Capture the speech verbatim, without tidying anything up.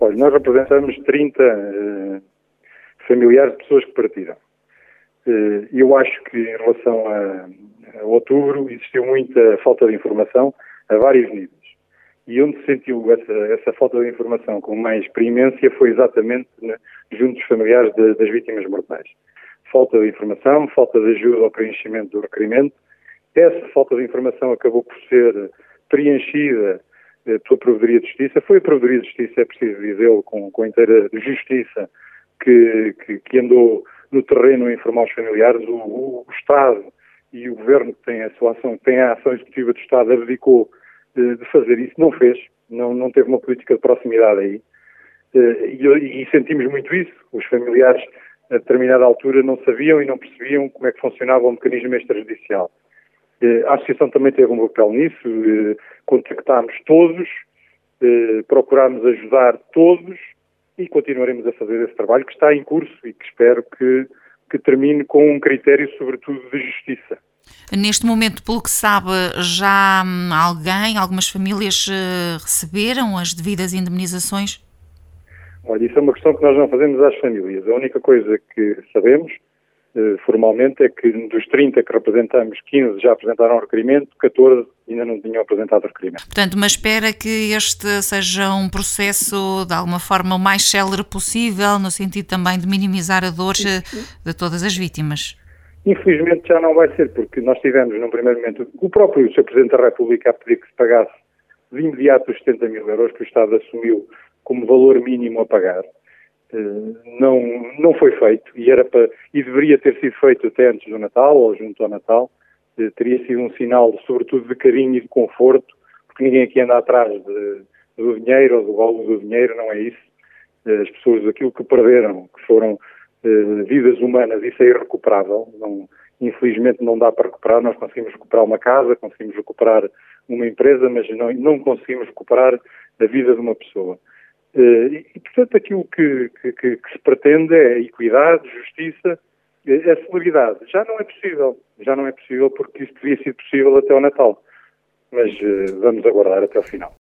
Olha, nós representamos trinta uh, familiares de pessoas que partiram. Uh, eu acho que em relação a, a outubro existiu muita falta de informação a vários níveis. E onde se sentiu essa, essa falta de informação com mais preemência foi exatamente, né, junto dos familiares de, das vítimas mortais. Falta de informação, falta de ajuda ao preenchimento do requerimento. Essa falta de informação acabou por ser preenchida eh, pela Provedoria de Justiça. Foi a Provedoria de Justiça, é preciso dizê-lo, com, com inteira justiça, que, que, que andou no terreno a informar os familiares. O, o, o Estado e o Governo, que tem a sua ação, tem a ação executiva do Estado, abdicou de, de fazer isso, não fez, não, não teve uma política de proximidade aí. Eh, e, e sentimos muito isso. Os familiares, a determinada altura, não sabiam e não percebiam como é que funcionava o mecanismo extrajudicial. A Associação também teve um papel nisso, contactámos todos, procurámos ajudar todos e continuaremos a fazer esse trabalho que está em curso e que espero que, que termine com um critério, sobretudo, de justiça. Neste momento, pelo que sabe, já alguém, algumas famílias receberam as devidas indemnizações? Olha, isso é uma questão que nós não fazemos às famílias. A única coisa que sabemos formalmente é que dos trinta que representamos, quinze já apresentaram o requerimento, catorze ainda não tinham apresentado o requerimento. Portanto, mas espera que este seja um processo de alguma forma o mais célere possível, no sentido também de minimizar a dor de todas as vítimas. Infelizmente já não vai ser, porque nós tivemos num primeiro momento o próprio senhor Presidente da República a pedir que se pagasse de imediato os setenta mil euros que o Estado assumiu como valor mínimo a pagar. Não, não foi feito e, era para, e deveria ter sido feito até antes do Natal ou junto ao Natal. Teria sido um sinal, sobretudo, de carinho e de conforto, porque ninguém aqui anda atrás de, do dinheiro ou do valor do dinheiro, não é isso. As pessoas, aquilo que perderam, que foram uh, vidas humanas, isso é irrecuperável. Não, infelizmente não dá para recuperar. Nós conseguimos recuperar uma casa, conseguimos recuperar uma empresa, mas não, não conseguimos recuperar a vida de uma pessoa. Uh, e, e, portanto, aquilo que, que, que, que se pretende é equidade, justiça, a celeridade. Já não é possível, já não é possível porque isso teria sido possível até ao Natal. Mas uh, vamos aguardar até ao final.